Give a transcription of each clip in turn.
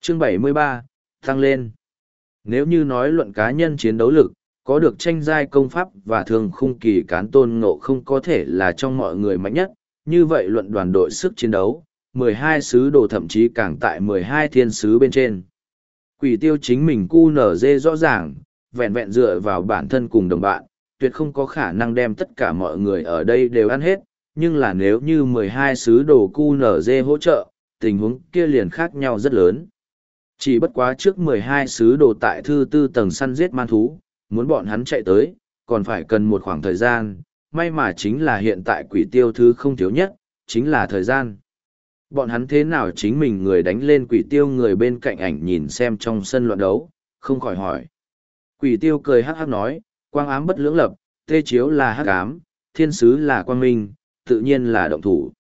Chương 73, tăng lên. Nếu như nói luận cá nhân chiến đấu lực, có được tranh giai công pháp và thường khung kỳ cán Tôn Ngộ không có thể là trong mọi người mạnh nhất, như vậy luận đoàn đội sức chiến đấu, 12 sứ đồ thậm chí càng tại 12 thiên sứ bên trên. Quỷ tiêu chính mình cu nở dê rõ ràng, vẹn vẹn dựa vào bản thân cùng đồng bạn, tuyệt không có khả năng đem tất cả mọi người ở đây đều ăn hết, nhưng là nếu như 12 sứ đồ cu nở dê hỗ trợ, tình huống kia liền khác nhau rất lớn. Chỉ bất quá trước 12 sứ đồ tại thứ tư tầng săn giết man thú, muốn bọn hắn chạy tới, còn phải cần một khoảng thời gian, may mà chính là hiện tại quỷ tiêu thứ không thiếu nhất, chính là thời gian. Bọn hắn thế nào chính mình người đánh lên quỷ tiêu người bên cạnh ảnh nhìn xem trong sân loạn đấu, không khỏi hỏi. Quỷ tiêu cười hắc hắc nói, quang ám bất lưỡng lập, tê chiếu là hắc ám, thiên sứ là quang minh, tự nhiên là động thủ.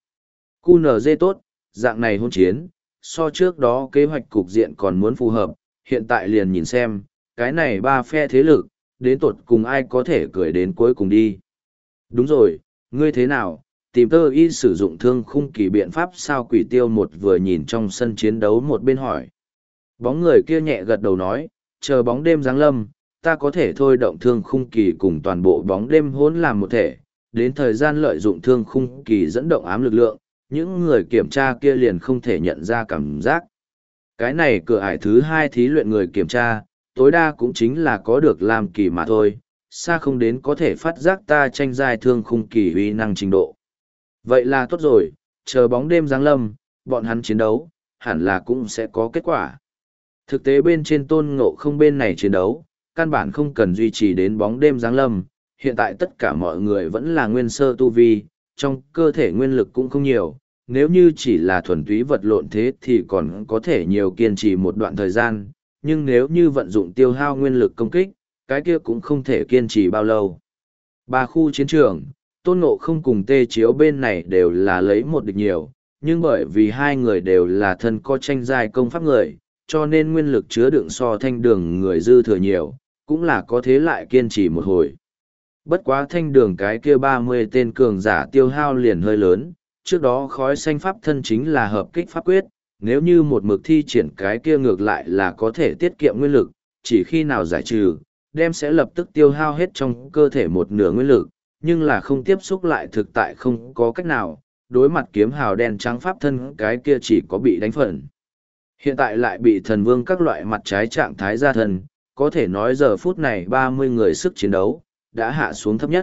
QNZ tốt, dạng này hôn chiến, so trước đó kế hoạch cục diện còn muốn phù hợp, hiện tại liền nhìn xem, cái này ba phe thế lực, đến tột cùng ai có thể cười đến cuối cùng đi. Đúng rồi, ngươi thế nào, tìm tơ y sử dụng thương khung kỳ biện pháp sao quỷ tiêu một vừa nhìn trong sân chiến đấu một bên hỏi. Bóng người kia nhẹ gật đầu nói, chờ bóng đêm giáng lâm, ta có thể thôi động thương khung kỳ cùng toàn bộ bóng đêm hỗn làm một thể, đến thời gian lợi dụng thương khung kỳ dẫn động ám lực lượng, những người kiểm tra kia liền không thể nhận ra cảm giác. Cái này cửa ải thứ hai thí luyện người kiểm tra, tối đa cũng chính là có được làm kỳ mà thôi, xa không đến có thể phát giác ta tranh giai thương khung kỳ uy năng trình độ. Vậy là tốt rồi, chờ bóng đêm giáng lâm, bọn hắn chiến đấu, hẳn là cũng sẽ có kết quả. Thực tế bên trên Tôn Ngộ không bên này chiến đấu, căn bản không cần duy trì đến bóng đêm giáng lâm, hiện tại tất cả mọi người vẫn là nguyên sơ tu vi, trong cơ thể nguyên lực cũng không nhiều, nếu như chỉ là thuần túy vật lộn thế thì còn có thể nhiều kiên trì một đoạn thời gian, nhưng nếu như vận dụng tiêu hao nguyên lực công kích, cái kia cũng không thể kiên trì bao lâu. Ba khu chiến trường, Tôn Ngộ không cùng Tê Chiếu bên này đều là lấy một địch nhiều, nhưng bởi vì hai người đều là thân có tranh giai công pháp người, cho nên nguyên lực chứa đựng so Thanh Đường người dư thừa nhiều, cũng là có thế lại kiên trì một hồi. Bất quá Thanh Đường cái kia 30 tên cường giả tiêu hao liền hơi lớn, trước đó khói xanh pháp thân chính là hợp kích pháp quyết, nếu như một mực thi triển cái kia ngược lại là có thể tiết kiệm nguyên lực, chỉ khi nào giải trừ, đem sẽ lập tức tiêu hao hết trong cơ thể một nửa nguyên lực, nhưng là không tiếp xúc lại thực tại không có cách nào, đối mặt kiếm hào đen trắng pháp thân cái kia chỉ có bị đánh phần. Hiện tại lại bị thần vương các loại mặt trái trạng thái ra thân, có thể nói giờ phút này 30 người sức chiến đấu, đã hạ xuống thấp nhất.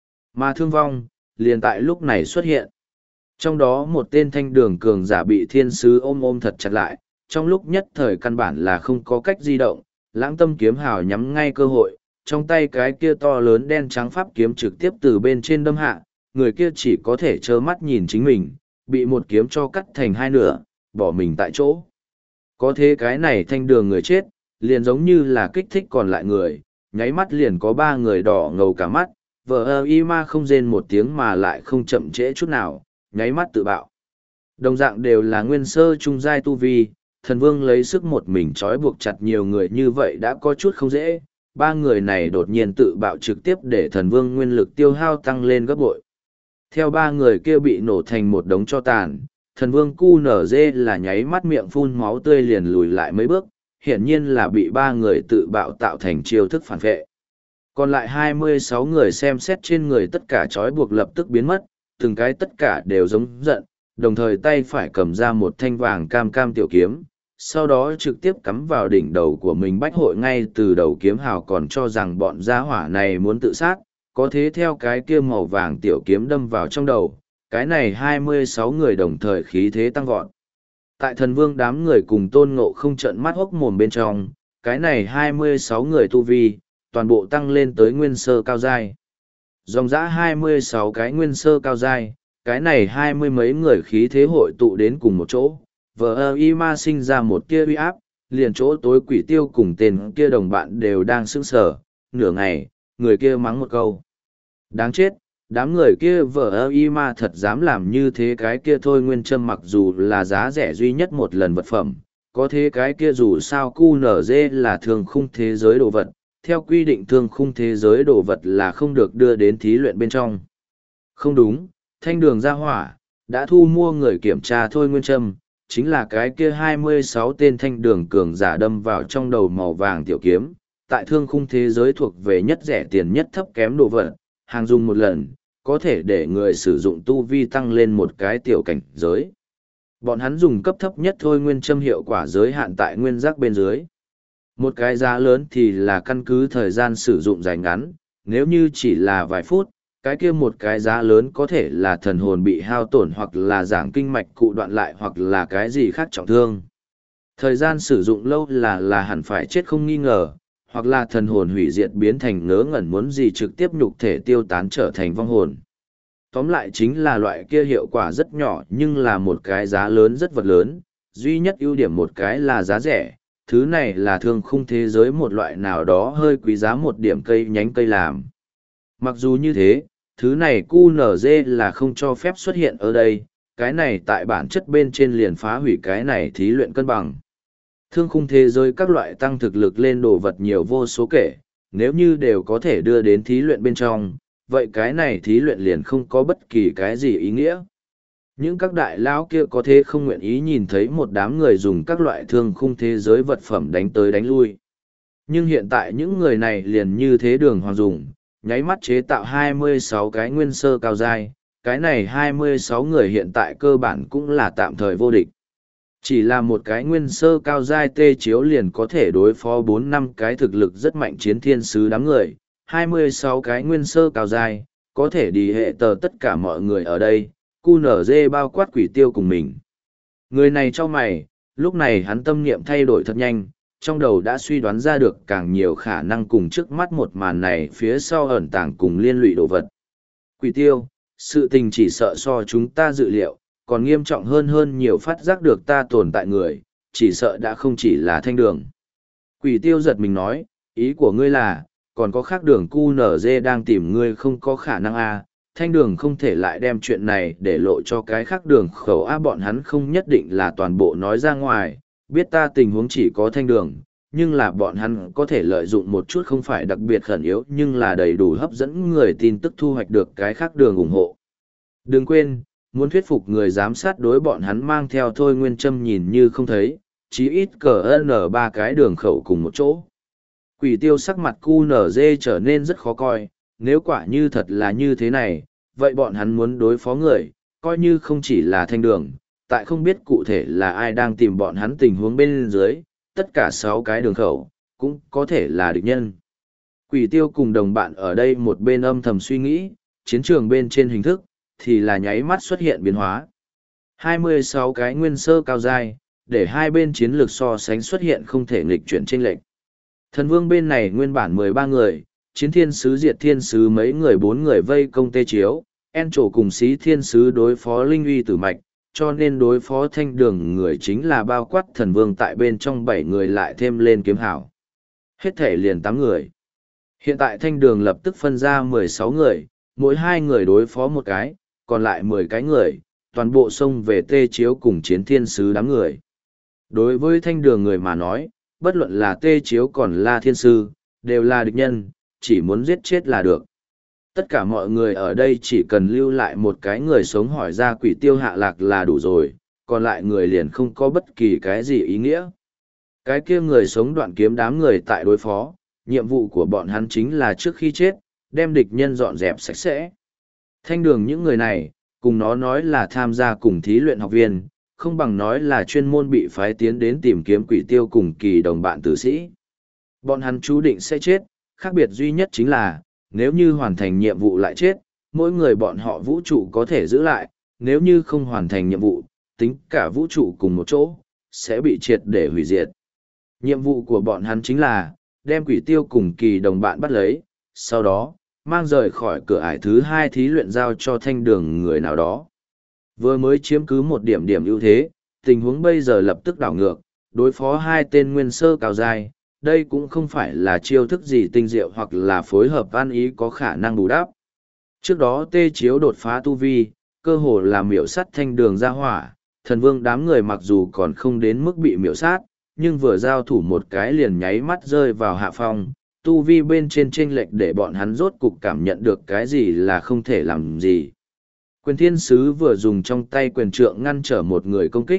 Mà thương vong, liền tại lúc này xuất hiện. Trong đó một tên Thanh Đường cường giả bị thiên sứ ôm thật chặt lại, trong lúc nhất thời căn bản là không có cách di động, lãng tâm kiếm hào nhắm ngay cơ hội, trong tay cái kia to lớn đen trắng pháp kiếm trực tiếp từ bên trên đâm hạ, người kia chỉ có thể trơ mắt nhìn chính mình, bị một kiếm cho cắt thành hai nửa, bỏ mình tại chỗ. Có thế cái này Thanh Đường người chết, liền giống như là kích thích còn lại người, nháy mắt liền có 3 người đỏ ngầu cả mắt, vợ y ma không rên một tiếng mà lại không chậm trễ chút nào, nháy mắt tự bạo. Đồng dạng đều là nguyên sơ trung giai tu vi, thần vương lấy sức một mình trói buộc chặt nhiều người như vậy đã có chút không dễ, 3 người này đột nhiên tự bạo trực tiếp để thần vương nguyên lực tiêu hao tăng lên gấp bội. Theo 3 người kia bị nổ thành một đống tro tàn, thần vương QNZ là nháy mắt miệng phun máu tươi liền lùi lại mấy bước, hiển nhiên là bị 3 người tự bạo tạo thành chiêu thức phản vệ. Còn lại 26 người xem xét trên người tất cả trói buộc lập tức biến mất, từng cái tất cả đều giống giận, đồng thời tay phải cầm ra một thanh vàng cam cam tiểu kiếm, sau đó trực tiếp cắm vào đỉnh đầu của mình. Bách hội ngay từ đầu kiếm hào còn cho rằng bọn gia hỏa này muốn tự sát, có thế theo cái kia màu vàng tiểu kiếm đâm vào trong đầu, cái này 26 người đồng thời khí thế tăng vọt. Tại thần vương đám người cùng Tôn Ngộ không trợn mắt hốc mồm bên trong, cái này 26 người tu vi, toàn bộ tăng lên tới nguyên sơ cao giai. Dòng dã 26 cái nguyên sơ cao giai, cái này 20 mấy người khí thế hội tụ đến cùng một chỗ, vờ y ma sinh ra một tia uy áp, liền chỗ tối quỷ tiêu cùng tên kia đồng bạn đều đang sững sờ. Nửa ngày, người kia mắng một câu. Đáng chết, đám người kia vờ y ma thật dám làm như thế. Cái kia thôi nguyên châm mặc dù là giá rẻ duy nhất một lần vật phẩm, có thế cái kia dù sao QNZ là thường khung thế giới đồ vật, theo quy định thương khung thế giới đồ vật là không được đưa đến thí luyện bên trong. Không đúng, Thanh Đường ra hỏa, đã thu mua người kiểm tra thôi nguyên châm, chính là cái kia 26 tên thanh đường cường giả đâm vào trong đầu màu vàng tiểu kiếm, tại thương khung thế giới thuộc về nhất rẻ tiền nhất thấp kém đồ vật, hàng dùng một lần, có thể để người sử dụng tu vi tăng lên một cái tiểu cảnh giới. Bọn hắn dùng cấp thấp nhất thôi nguyên châm hiệu quả giới hạn tại nguyên giác bên dưới. Một cái giá lớn thì là căn cứ thời gian sử dụng dài ngắn, nếu như chỉ là vài phút, cái kia một cái giá lớn có thể là thần hồn bị hao tổn hoặc là giảng kinh mạch cụ đoạn lại hoặc là cái gì khác trọng thương. Thời gian sử dụng lâu là hẳn phải chết không nghi ngờ, hoặc là thần hồn hủy diệt biến thành ngớ ngẩn muốn gì trực tiếp nhục thể tiêu tán trở thành vong hồn. Tóm lại chính là loại kia hiệu quả rất nhỏ nhưng là một cái giá lớn rất vật lớn, duy nhất ưu điểm một cái là giá rẻ, thứ này là thương khung thế giới một loại nào đó hơi quý giá một điểm cây nhánh cây làm. Mặc dù như thế, thứ này QNZ là không cho phép xuất hiện ở đây, cái này tại bản chất bên trên liền phá hủy cái này thí luyện cân bằng. Thương khung thế giới các loại tăng thực lực lên đồ vật nhiều vô số kể, nếu như đều có thể đưa đến thí luyện bên trong, vậy cái này thí luyện liền không có bất kỳ cái gì ý nghĩa. Những các đại lão kia có thế không nguyện ý nhìn thấy một đám người dùng các loại thương khung thế giới vật phẩm đánh tới đánh lui. Nhưng hiện tại những người này liền như thế đường hoàng dùng, nháy mắt chế tạo 26 cái nguyên sơ cao giai, cái này 26 người hiện tại cơ bản cũng là tạm thời vô địch. Chỉ là một cái nguyên sơ cao giai tê chiếu liền có thể đối phó 4-5 cái thực lực rất mạnh chiến thiên sứ đám người, 26 cái nguyên sơ cao giai, có thể đi hệ tờ tất cả mọi người ở đây, QNZ bao quát quỷ tiêu cùng mình. Người này cho mày, lúc này hắn tâm niệm thay đổi thật nhanh, trong đầu đã suy đoán ra được càng nhiều khả năng cùng trước mắt một màn này phía sau ẩn tàng cùng liên lụy đồ vật. Quỷ tiêu, sự tình chỉ sợ so chúng ta dự liệu, còn nghiêm trọng hơn nhiều phát giác được ta tồn tại người, chỉ sợ đã không chỉ là thanh đường. Quỷ tiêu giật mình nói, ý của ngươi là, còn có khác đường QNZ đang tìm ngươi không có khả năng a thanh đường không thể lại đem chuyện này để lộ cho cái khác đường khẩu a bọn hắn không nhất định là toàn bộ nói ra ngoài, biết ta tình huống chỉ có thanh đường, nhưng là bọn hắn có thể lợi dụng một chút không phải đặc biệt khẩn yếu nhưng là đầy đủ hấp dẫn người tin tức thu hoạch được cái khác đường ủng hộ. Đừng quên, muốn thuyết phục người giám sát đối bọn hắn mang theo thôi nguyên châm nhìn như không thấy, chí ít cờ n ba cái đường khẩu cùng một chỗ. Quỷ tiêu sắc mặt QNZ trở nên rất khó coi, nếu quả như thật là như thế này, vậy bọn hắn muốn đối phó người, coi như không chỉ là thanh đường, tại không biết cụ thể là ai đang tìm bọn hắn tình huống bên dưới, tất cả 6 cái đường khẩu, cũng có thể là địch nhân. Quỷ tiêu cùng đồng bạn ở đây một bên âm thầm suy nghĩ, chiến trường bên trên hình thức, thì là nháy mắt xuất hiện biến hóa. 26 cái nguyên sơ cao giai, để hai bên chiến lược so sánh xuất hiện không thể nghịch chuyển chênh lệch. Thần vương bên này nguyên bản 13 người, chiến thiên sứ diệt thiên sứ mấy người 4 người vây công tê chiếu, en trổ cùng xí thiên sứ đối phó linh uy tử mạch, cho nên đối phó thanh đường người chính là bao quát thần vương tại bên trong 7 người lại thêm lên kiếm hảo. Hết thể liền 8 người. Hiện tại thanh đường lập tức phân ra 16 người, mỗi 2 người đối phó một cái, còn lại 10 cái người, toàn bộ xông về tê chiếu cùng chiến thiên sứ đám người. Đối với thanh đường người mà nói, bất luận là tê chiếu còn là thiên sư, đều là địch nhân, chỉ muốn giết chết là được. Tất cả mọi người ở đây chỉ cần lưu lại một cái người sống hỏi ra quỷ tiêu hạ lạc là đủ rồi, còn lại người liền không có bất kỳ cái gì ý nghĩa. Cái kia người sống đoạn kiếm đám người tại đối phó, nhiệm vụ của bọn hắn chính là trước khi chết, đem địch nhân dọn dẹp sạch sẽ. Thanh đường những người này, cùng nó nói là tham gia cùng thí luyện học viên, không bằng nói là chuyên môn bị phái tiến đến tìm kiếm quỷ tiêu cùng kỳ đồng bạn tử sĩ. Bọn hắn chú định sẽ chết, khác biệt duy nhất chính là, nếu như hoàn thành nhiệm vụ lại chết, mỗi người bọn họ vũ trụ có thể giữ lại, nếu như không hoàn thành nhiệm vụ, tính cả vũ trụ cùng một chỗ, sẽ bị triệt để hủy diệt. Nhiệm vụ của bọn hắn chính là, đem quỷ tiêu cùng kỳ đồng bạn bắt lấy, sau đó, mang rời khỏi cửa ải thứ 2 thí luyện giao cho thanh đường người nào đó. Vừa mới chiếm cứ một điểm điểm ưu thế, tình huống bây giờ lập tức đảo ngược, đối phó 2 tên nguyên sơ cao giai, đây cũng không phải là chiêu thức gì tinh diệu hoặc là phối hợp an ý có khả năng bù đắp. Trước đó tê chiếu đột phá tu vi, cơ hồ là miểu sát thanh đường ra hỏa, thần vương đám người mặc dù còn không đến mức bị miểu sát, nhưng vừa giao thủ một cái liền nháy mắt rơi vào hạ phong, tu vi bên trên chênh lệch để bọn hắn rốt cục cảm nhận được cái gì là không thể làm gì. Quyền thiên sứ vừa dùng trong tay quyền trượng ngăn trở một người công kích,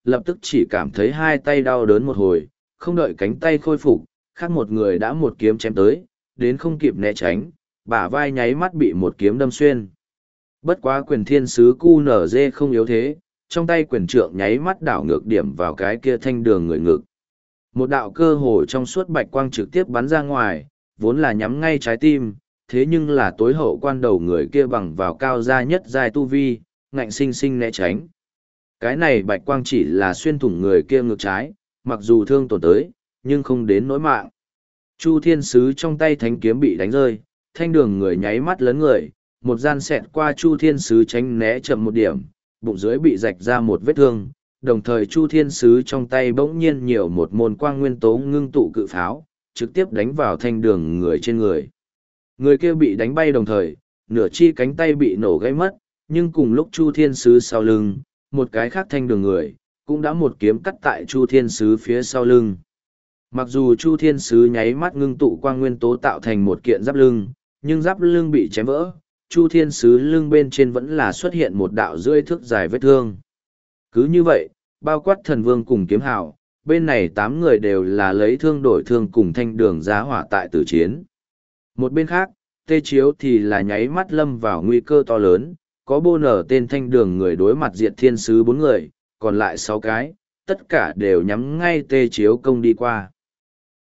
lập tức chỉ cảm thấy hai tay đau đớn một hồi, không đợi cánh tay khôi phục, khác một người đã một kiếm chém tới, đến không kịp né tránh, bả vai nháy mắt bị một kiếm đâm xuyên. Bất quá quyền thiên sứ QNZ không yếu thế, trong tay quyền trượng nháy mắt đảo ngược điểm vào cái kia thanh đường người ngực. Một đạo cơ hồ trong suốt bạch quang trực tiếp bắn ra ngoài, vốn là nhắm ngay trái tim, thế nhưng là tối hậu quan đầu người kia bằng vào cao gia nhất giai tu vi, ngạnh sinh sinh né tránh. Cái này bạch quang chỉ là xuyên thủng người kia ngực trái, mặc dù thương tổn tới, nhưng không đến nỗi mạng. Chu thiên sứ trong tay thánh kiếm bị đánh rơi, thanh đường người nháy mắt lớn người, một gian xẹt qua chu thiên sứ tránh né chậm một điểm, bụng dưới bị rạch ra một vết thương, đồng thời chu thiên sứ trong tay bỗng nhiên nhiều một môn quang nguyên tố ngưng tụ cự pháo, trực tiếp đánh vào thanh đường người trên người. Người kia bị đánh bay đồng thời, nửa chi cánh tay bị nổ gãy mất, nhưng cùng lúc chu thiên sứ sau lưng, một cái khác thanh đường người, cũng đã một kiếm cắt tại chu thiên sứ phía sau lưng. Mặc dù chu thiên sứ nháy mắt ngưng tụ quang nguyên tố tạo thành một kiện giáp lưng, nhưng giáp lưng bị chém vỡ, chu thiên sứ lưng bên trên vẫn là xuất hiện một đạo rưỡi thước dài vết thương. Cứ như vậy, bao quát thần vương cùng kiếm hào, bên này 8 người đều là lấy thương đổi thương cùng thanh đường giá hỏa tại tử chiến. Một bên khác, tê chiếu thì là nháy mắt lâm vào nguy cơ to lớn, có bô nở tên thanh đường người đối mặt diệt thiên sứ 4 người, còn lại 6 cái, tất cả đều nhắm ngay tê chiếu công đi qua.